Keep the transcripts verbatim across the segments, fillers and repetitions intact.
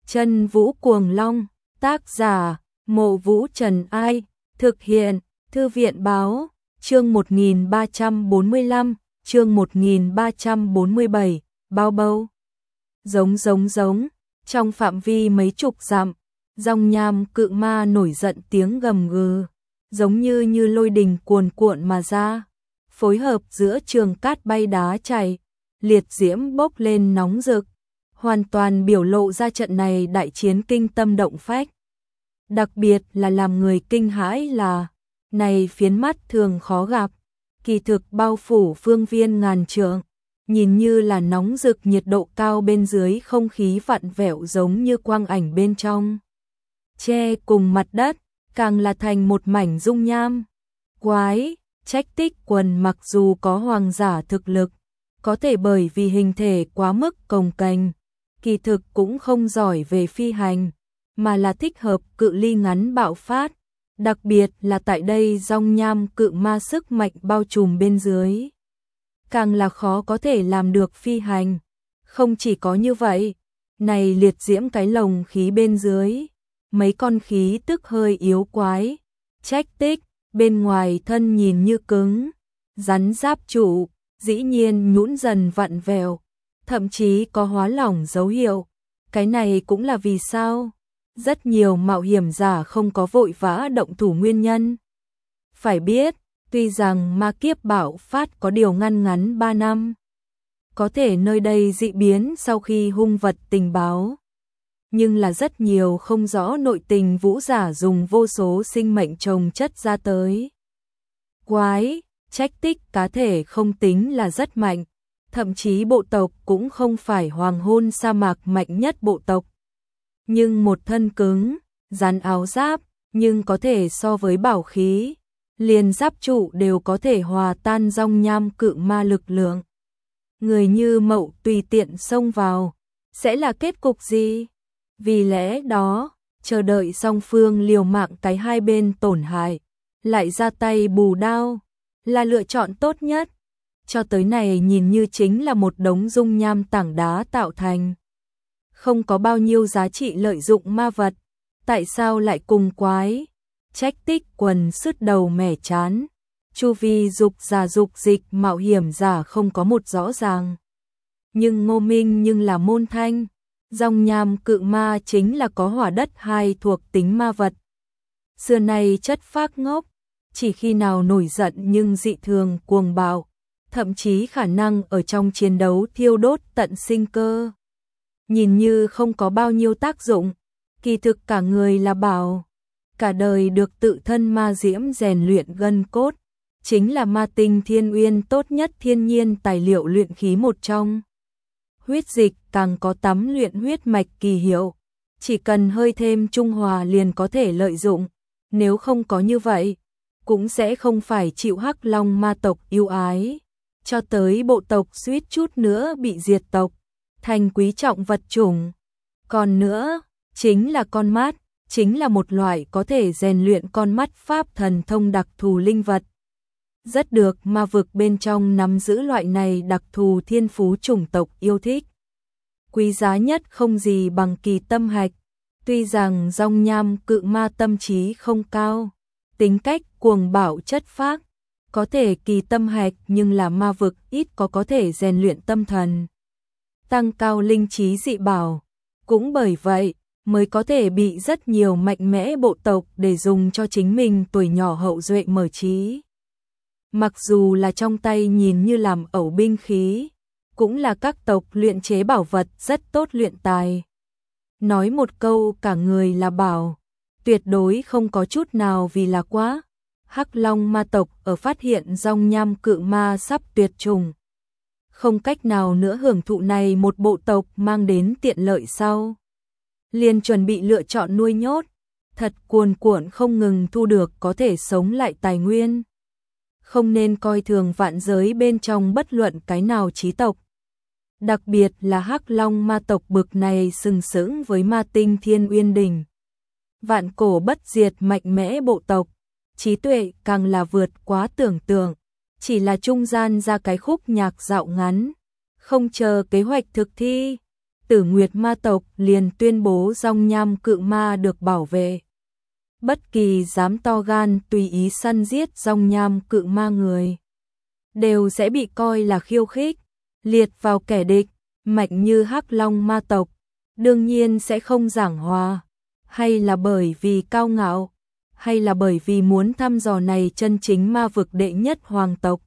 Chân Vũ Cuồng Long, tác giả, Mộ Vũ Trần Ai, thực hiện, Thư viện Báo, chương một nghìn ba trăm bốn mươi lăm, chương một nghìn ba trăm bốn mươi bảy, bao bâu. Giống giống giống, trong phạm vi mấy chục dặm, dòng nham cự ma nổi giận tiếng gầm gừ, giống như như lôi đình cuồn cuộn mà ra, phối hợp giữa trường cát bay đá chảy, liệt diễm bốc lên nóng rực, hoàn toàn biểu lộ ra trận này đại chiến kinh tâm động phách. Đặc biệt là làm người kinh hãi là, này phiến mắt thường khó gặp, kỳ thực bao phủ phương viên ngàn trượng, nhìn như là nóng rực nhiệt độ cao bên dưới không khí vặn vẹo giống như quang ảnh bên trong. Che cùng mặt đất, càng là thành một mảnh dung nham. Quái, Trách Tích Quần mặc dù có hoàng giả thực lực, có thể bởi vì hình thể quá mức cồng kềnh, kỳ thực cũng không giỏi về phi hành, mà là thích hợp cự ly ngắn bạo phát, đặc biệt là tại đây dòng nham cự ma sức mạnh bao trùm bên dưới. Càng là khó có thể làm được phi hành. Không chỉ có như vậy, này liệt diễm cái lồng khí bên dưới, mấy con khí tức hơi yếu quái, Trách Tích, bên ngoài thân nhìn như cứng, rắn giáp trụ, dĩ nhiên nhũn dần vặn vẹo, thậm chí có hóa lỏng dấu hiệu. Cái này cũng là vì sao rất nhiều mạo hiểm giả không có vội vã động thủ nguyên nhân. Phải biết, tuy rằng ma kiếp bạo phát có điều ngăn ngắn ba năm, có thể nơi đây dị biến sau khi hung vật tình báo, nhưng là rất nhiều không rõ nội tình vũ giả dùng vô số sinh mệnh chồng chất ra tới. Quái, Trách Tích cá thể không tính là rất mạnh, thậm chí bộ tộc cũng không phải hoàng hôn sa mạc mạnh nhất bộ tộc. Nhưng một thân cứng, rắn áo giáp, nhưng có thể so với bảo khí, liền giáp trụ đều có thể hòa tan dòng nham cự ma lực lượng. Người như Mậu tùy tiện xông vào, sẽ là kết cục gì? Vì lẽ đó, chờ đợi song phương liều mạng cái hai bên tổn hại, lại ra tay bù đao, là lựa chọn tốt nhất. Cho tới này nhìn như chính là một đống dung nham tảng đá tạo thành, không có bao nhiêu giá trị lợi dụng ma vật, tại sao lại cùng quái, Trách Tích Quần sứt đầu mẻ chán, chu vi dục giả dục dịch mạo hiểm giả không có một rõ ràng. Nhưng Ngô Minh nhưng là môn thanh, dòng nham cự ma chính là có hỏa đất hai thuộc tính ma vật. Xưa nay chất phác ngốc, chỉ khi nào nổi giận nhưng dị thường cuồng bạo, thậm chí khả năng ở trong chiến đấu thiêu đốt tận sinh cơ. Nhìn như không có bao nhiêu tác dụng, kỳ thực cả người là bảo, cả đời được tự thân ma diễm rèn luyện gân cốt, chính là ma tinh thiên uyên tốt nhất thiên nhiên tài liệu luyện khí một trong. Huyết dịch càng có tắm luyện huyết mạch kỳ hiệu, chỉ cần hơi thêm trung hòa liền có thể lợi dụng, nếu không có như vậy, cũng sẽ không phải chịu Hắc Long ma tộc yêu ái, cho tới bộ tộc suýt chút nữa bị diệt tộc, thành quý trọng vật chủng. Còn nữa, chính là con mắt, chính là một loại có thể rèn luyện con mắt pháp thần thông đặc thù linh vật. Rất được ma vực bên trong nắm giữ loại này đặc thù thiên phú chủng tộc yêu thích. Quý giá nhất không gì bằng kỳ tâm hạch, tuy rằng dòng nham cự ma tâm trí không cao, tính cách cuồng bạo chất phác, có thể kỳ tâm hạch nhưng là ma vực ít có có thể rèn luyện tâm thần, tăng cao linh trí dị bảo, cũng bởi vậy mới có thể bị rất nhiều mạnh mẽ bộ tộc để dùng cho chính mình tuổi nhỏ hậu duệ mở trí. Mặc dù là trong tay nhìn như làm ẩu binh khí, cũng là các tộc luyện chế bảo vật rất tốt luyện tài. Nói một câu cả người là bảo, tuyệt đối không có chút nào vì là quá. Hắc Long ma tộc ở phát hiện dòng nham cự ma sắp tuyệt chủng, không cách nào nữa hưởng thụ này một bộ tộc mang đến tiện lợi sau, liền chuẩn bị lựa chọn nuôi nhốt, thật cuồn cuộn không ngừng thu được có thể sống lại tài nguyên. Không nên coi thường vạn giới bên trong bất luận cái nào chí tộc. Đặc biệt là Hắc Long ma tộc bực này sừng sững với ma tinh thiên uyên đỉnh, vạn cổ bất diệt mạnh mẽ bộ tộc, trí tuệ càng là vượt quá tưởng tượng, chỉ là trung gian ra cái khúc nhạc dạo ngắn, không chờ kế hoạch thực thi, Tử Nguyệt ma tộc liền tuyên bố Dòng Nham Cự Ma được bảo vệ. Bất kỳ dám to gan tùy ý săn giết Dòng Nham Cự Ma người đều sẽ bị coi là khiêu khích, liệt vào kẻ địch. Mạnh như Hắc Long ma tộc đương nhiên sẽ không giảng hòa, hay là bởi vì cao ngạo, hay là bởi vì muốn thăm dò này chân chính ma vực đệ nhất hoàng tộc,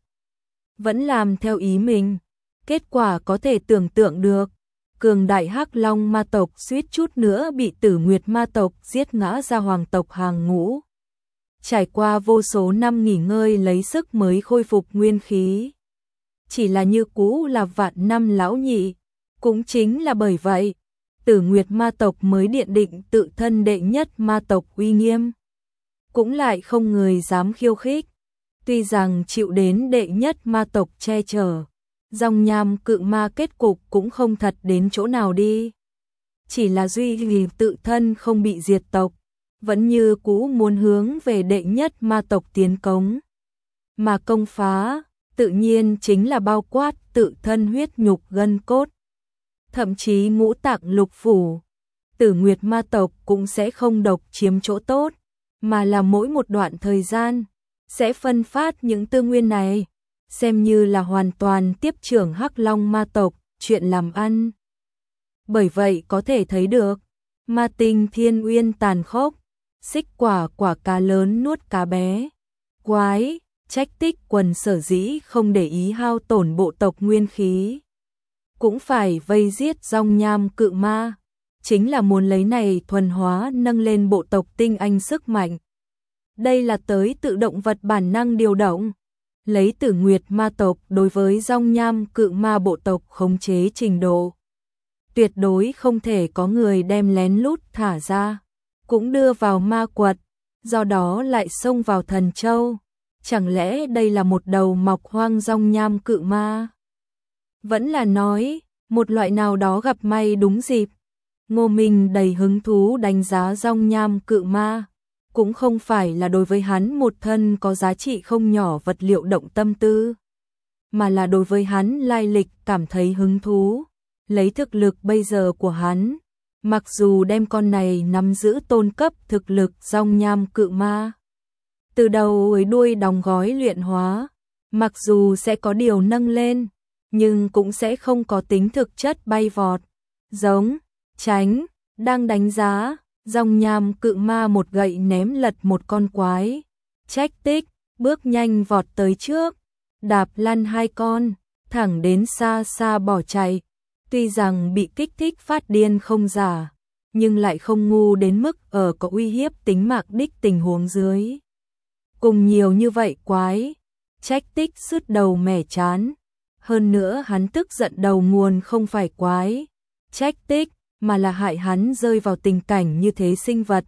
vẫn làm theo ý mình. Kết quả có thể tưởng tượng được, cường đại Hắc Long ma tộc suýt chút nữa bị Tử Nguyệt ma tộc giết ngã ra hoàng tộc hàng ngũ. Trải qua vô số năm nghỉ ngơi lấy sức mới khôi phục nguyên khí. Chỉ là như cũ là vạn năm lão nhị. Cũng chính là bởi vậy, Tử Nguyệt ma tộc mới điện định tự thân đệ nhất ma tộc uy nghiêm. Cũng lại không người dám khiêu khích. Tuy rằng chịu đến đệ nhất ma tộc che chở, Dòng Nham Cự Ma kết cục cũng không thật đến chỗ nào đi. Chỉ là duy trì tự thân không bị diệt tộc, vẫn như cũ muốn hướng về đệ nhất ma tộc tiến cống. Mà công phá, tự nhiên chính là bao quát tự thân huyết nhục gân cốt. Thậm chí ngũ tạng lục phủ, Tử Nguyệt ma tộc cũng sẽ không độc chiếm chỗ tốt, mà là mỗi một đoạn thời gian sẽ phân phát những tư nguyên này, xem như là hoàn toàn tiếp trưởng Hắc Long ma tộc, chuyện làm ăn. Bởi vậy có thể thấy được, ma tinh thiên uyên tàn khốc, xích quả quả cá lớn nuốt cá bé. Quái, Trách Tích Quần sở dĩ không để ý hao tổn bộ tộc nguyên khí, cũng phải vây giết Dòng Nham Cự Ma, chính là muốn lấy này thuần hóa nâng lên bộ tộc tinh anh sức mạnh. Đây là tới tự động vật bản năng điều động, lấy Tử Nguyệt ma tộc đối với Dòng Nham Cự Ma bộ tộc khống chế trình độ. Tuyệt đối không thể có người đem lén lút thả ra, cũng đưa vào ma quật, do đó lại xông vào Thần Châu. Chẳng lẽ đây là một đầu mọc hoang Dòng Nham Cự Ma? Vẫn là nói, một loại nào đó gặp may đúng dịp. Ngô Minh đầy hứng thú đánh giá Dòng Nham Cự Ma, cũng không phải là đối với hắn một thân có giá trị không nhỏ vật liệu động tâm tư, mà là đối với hắn lai lịch cảm thấy hứng thú. Lấy thực lực bây giờ của hắn, mặc dù đem con này nắm giữ tôn cấp thực lực Dòng Nham Cự Ma, từ đầu tới đuôi đóng gói luyện hóa, mặc dù sẽ có điều nâng lên, nhưng cũng sẽ không có tính thực chất bay vọt, giống, tránh, đang đánh giá, Dòng Nham Cự Ma một gậy ném lật một con quái. Trách Tích, bước nhanh vọt tới trước, đạp lăn hai con, thẳng đến xa xa bỏ chạy. Tuy rằng bị kích thích phát điên không giả, nhưng lại không ngu đến mức ở có uy hiếp tính mạng đích tình huống dưới. Cùng nhiều như vậy quái, Trách Tích sứt đầu mẻ chán. Hơn nữa hắn tức giận đầu nguồn không phải quái, Trách Tích, mà là hại hắn rơi vào tình cảnh như thế sinh vật.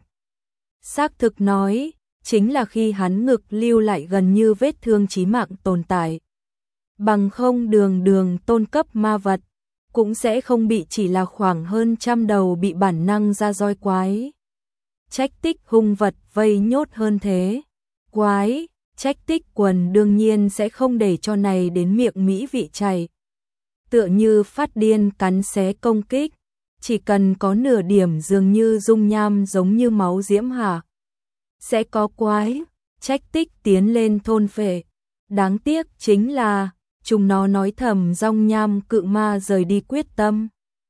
Xác thực nói, chính là khi hắn ngực lưu lại gần như vết thương chí mạng tồn tại. Bằng không đường đường tôn cấp ma vật, cũng sẽ không bị chỉ là khoảng hơn trăm đầu bị bản năng ra roi quái. Trách Tích hung vật vây nhốt hơn thế. Quái, Trách Tích Quần đương nhiên sẽ không để cho này đến miệng mỹ vị chảy. Tựa như phát điên cắn xé công kích, chỉ cần có nửa điểm dường như dung nham giống như máu diễm hạ, sẽ có quái, Trách Tích tiến lên thôn phệ. Đáng tiếc chính là chúng nó nói thầm Dòng Nham Cự Ma rời đi quyết tâm,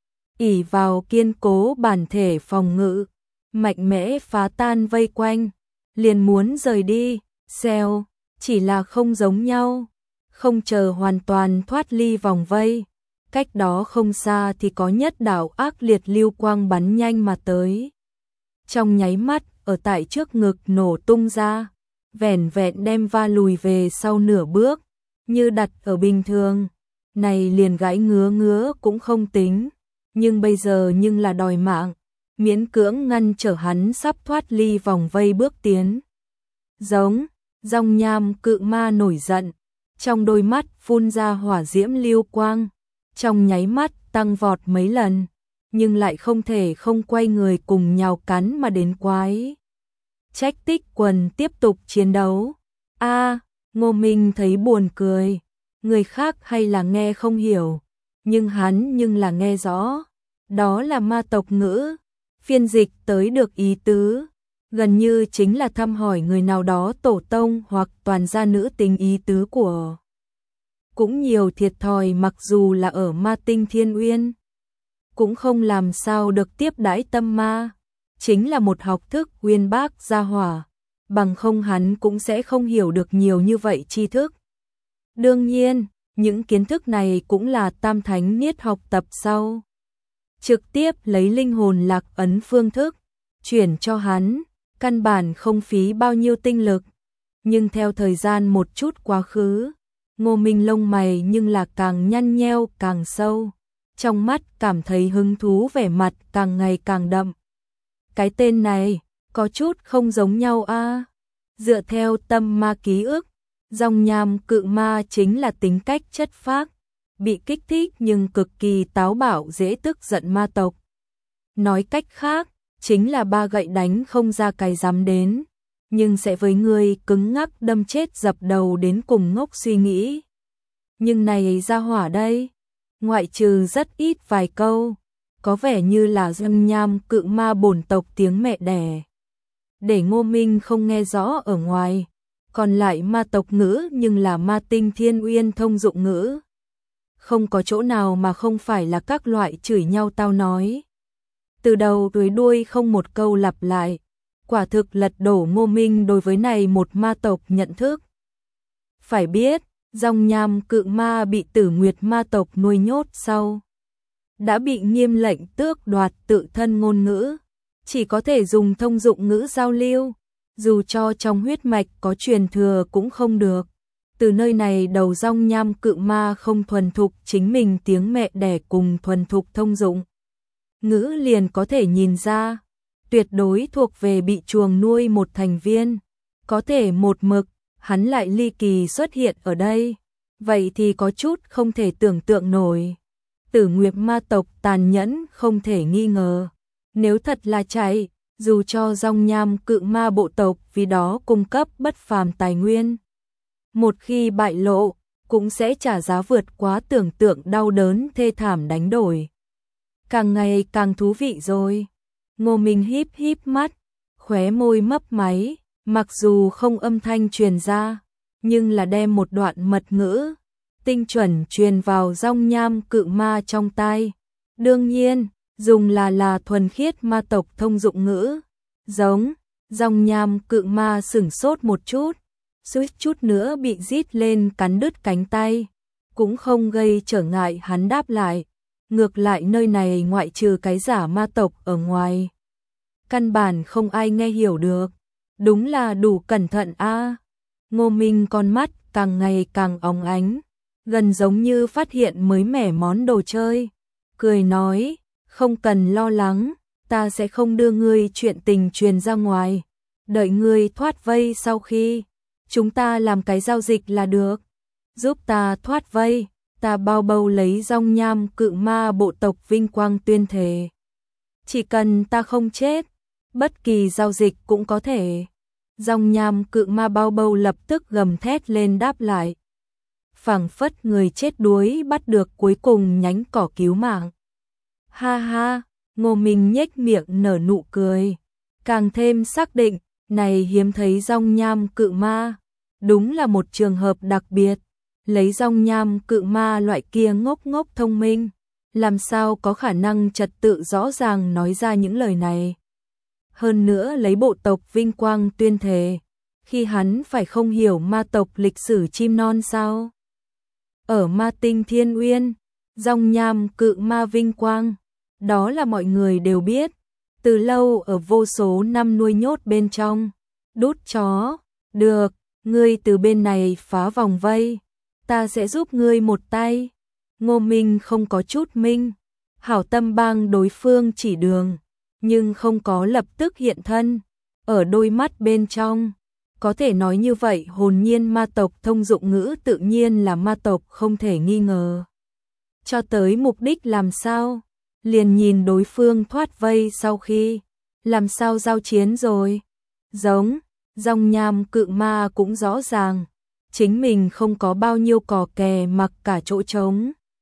ỷ vào kiên cố bản thể phòng ngự, mạnh mẽ phá tan vây quanh, liền muốn rời đi. Xèo, chỉ là không giống nhau, không chờ hoàn toàn thoát ly vòng vây, cách đó không xa thì có nhất đạo ác liệt lưu quang bắn nhanh mà tới. Trong nháy mắt, ở tại trước ngực nổ tung ra, vẻn vẹn đem va lùi về sau nửa bước, như đặt ở bình thường, này liền gãy ngứa ngứa cũng không tính, nhưng bây giờ nhưng là đòi mạng, miễn cưỡng ngăn trở hắn sắp thoát ly vòng vây bước tiến. Giống, Dòng Nham Cự Ma nổi giận, trong đôi mắt phun ra hỏa diễm lưu quang, trong nháy mắt tăng vọt mấy lần, nhưng lại không thể không quay người cùng nhào cắn mà đến quái. Trách Tích Quần tiếp tục chiến đấu. A, Ngô Minh thấy buồn cười, người khác hay là nghe không hiểu, nhưng hắn nhưng là nghe rõ. đó là ma tộc ngữ, phiên dịch tới được ý tứ, gần như chính là thăm hỏi người nào đó tổ tông hoặc toàn gia nữ tính ý tứ của. Cũng nhiều thiệt thòi mặc dù là ở ma tinh Thiên Uyên, cũng không làm sao được tiếp đãi tâm ma, chính là một học thức uyên bác gia hỏa, bằng không hắn cũng sẽ không hiểu được nhiều như vậy tri thức. Đương nhiên, những kiến thức này cũng là Tam Thánh Niết học tập sau. Trực tiếp lấy linh hồn lạc ấn phương thức, chuyển cho hắn, căn bản không phí bao nhiêu tinh lực. Nhưng theo thời gian một chút quá khứ, Ngô Minh lông mày nhưng là càng nhăn nheo càng sâu, trong mắt cảm thấy hứng thú vẻ mặt càng ngày càng đậm. Cái tên này, có chút không giống nhau a. À? Dựa theo tâm ma ký ức, Dòng Nham Cự Ma chính là tính cách chất phác, bị kích thích nhưng cực kỳ táo bạo dễ tức giận ma tộc. Nói cách khác, chính là ba gậy đánh không ra cái dám đến, nhưng sẽ với người cứng ngắc đâm chết dập đầu đến cùng ngốc suy nghĩ. Nhưng này ra hỏa đây, ngoại trừ rất ít vài câu, có vẻ như là Dòng Nham Cự Ma bổn tộc tiếng mẹ đẻ. Để Ngô Minh không nghe rõ ở ngoài, còn lại ma tộc ngữ nhưng là ma tinh Thiên Uyên thông dụng ngữ. Không có chỗ nào mà không phải là các loại chửi nhau tao nói. Từ đầu tới đuôi không một câu lặp lại, quả thực lật đổ Ngô Minh đối với này một ma tộc nhận thức. Phải biết, Dòng Nham Cự Ma bị Tử Nguyệt ma tộc nuôi nhốt sau, đã bị nghiêm lệnh tước đoạt tự thân ngôn ngữ, chỉ có thể dùng thông dụng ngữ giao lưu, dù cho trong huyết mạch có truyền thừa cũng không được. Từ nơi này đầu Dòng Nham Cự Ma không thuần thục chính mình tiếng mẹ đẻ cùng thuần thục thông dụng ngữ liền có thể nhìn ra, tuyệt đối thuộc về bị chuồng nuôi một thành viên, có thể một mực, hắn lại ly kỳ xuất hiện ở đây, vậy thì có chút không thể tưởng tượng nổi. Tử Nguyệt ma tộc tàn nhẫn không thể nghi ngờ, nếu thật là chạy, dù cho Dòng Nham Cự Ma bộ tộc vì đó cung cấp bất phàm tài nguyên, một khi bại lộ, cũng sẽ trả giá vượt quá tưởng tượng đau đớn thê thảm đánh đổi. Càng ngày càng thú vị rồi. Ngô Minh híp híp mắt, khóe môi mấp máy, mặc dù không âm thanh truyền ra, nhưng là đem một đoạn mật ngữ tinh chuẩn truyền vào Dòng Nham Cự Ma trong tai. Đương nhiên, dùng là là thuần khiết ma tộc thông dụng ngữ. Giống, Dòng Nham Cự Ma sửng sốt một chút, suýt chút nữa bị rít lên cắn đứt cánh tay, cũng không gây trở ngại hắn đáp lại. Ngược lại nơi này ngoại trừ cái giả ma tộc ở ngoài, căn bản không ai nghe hiểu được. Đúng là đủ cẩn thận a. À. Ngô Minh con mắt càng ngày càng óng ánh, gần giống như phát hiện mới mẻ món đồ chơi. Cười nói, không cần lo lắng, ta sẽ không đưa ngươi chuyện tình truyền ra ngoài. Đợi ngươi thoát vây sau khi, chúng ta làm cái giao dịch là được. Giúp ta thoát vây, ta bao bầu lấy Dòng Nham Cự Ma bộ tộc vinh quang tuyên thề. Chỉ cần ta không chết, bất kỳ giao dịch cũng có thể. Dòng Nham Cự Ma bao bầu lập tức gầm thét lên đáp lại. Phảng phất người chết đuối bắt được cuối cùng nhánh cỏ cứu mạng. Ha ha, Ngô Minh nhếch miệng nở nụ cười, càng thêm xác định, này hiếm thấy Dòng Nham Cự Ma, đúng là một trường hợp đặc biệt. Lấy Dòng Nham Cự Ma loại kia ngốc ngốc thông minh, làm sao có khả năng trật tự rõ ràng nói ra những lời này. Hơn nữa lấy bộ tộc vinh quang tuyên thề, khi hắn phải không hiểu ma tộc lịch sử chim non sao. Ở ma tinh Thiên Uyên, Dòng Nham Cự Ma vinh quang, đó là mọi người đều biết, từ lâu ở vô số năm nuôi nhốt bên trong. Đút chó, được, ngươi từ bên này phá vòng vây, ta sẽ giúp ngươi một tay. Ngô Minh không có chút minh, hảo tâm bang đối phương chỉ đường, nhưng không có lập tức hiện thân. Ở đôi mắt bên trong, có thể nói như vậy hồn nhiên ma tộc thông dụng ngữ tự nhiên là ma tộc không thể nghi ngờ. Cho tới mục đích làm sao, liền nhìn đối phương thoát vây sau khi, làm sao giao chiến rồi. Giống, Dòng Nham Cự Ma cũng rõ ràng, chính mình không có bao nhiêu cò kè mặc cả chỗ trống.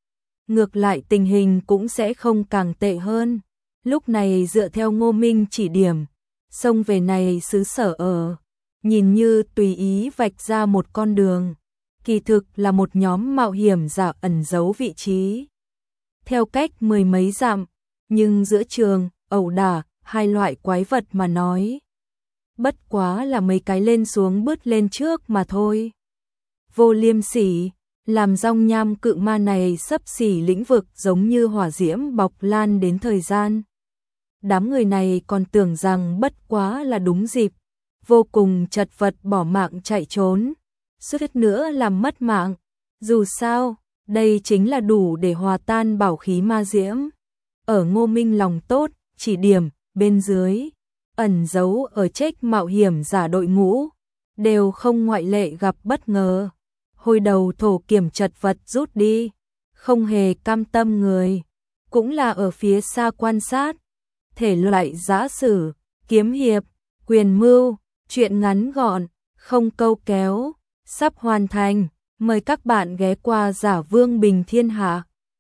ngược lại tình hình cũng sẽ không càng tệ hơn. Lúc này dựa theo Ngô Minh chỉ điểm, xông về này xứ sở ở, nhìn như tùy ý vạch ra một con đường, kỳ thực là một nhóm mạo hiểm giả ẩn giấu vị trí. Theo cách mười mấy dặm, nhưng giữa trường, ẩu đả, hai loại quái vật mà nói. Bất quá là mấy cái lên xuống bứt lên trước mà thôi. Vô liêm sỉ, làm rong nham cự ma này xấp xỉ lĩnh vực giống như hỏa diễm bọc lan đến thời gian. Đám người này còn tưởng rằng bất quá là đúng dịp, vô cùng chật vật bỏ mạng chạy trốn, suýt nữa làm mất mạng. Dù sao, đây chính là đủ để hòa tan bảo khí ma diễm. Ở Ngô Minh lòng tốt, chỉ điểm, bên dưới, ẩn giấu ở trách mạo hiểm giả đội ngũ, đều không ngoại lệ gặp bất ngờ. Hồi đầu thổ kiểm chật vật rút đi, không hề cam tâm người, cũng là ở phía xa quan sát. Thể loại giã sử, kiếm hiệp, quyền mưu, chuyện ngắn gọn, không câu kéo, sắp hoàn thành. Mời các bạn ghé qua Giả Vương Bình Thiên Hạ.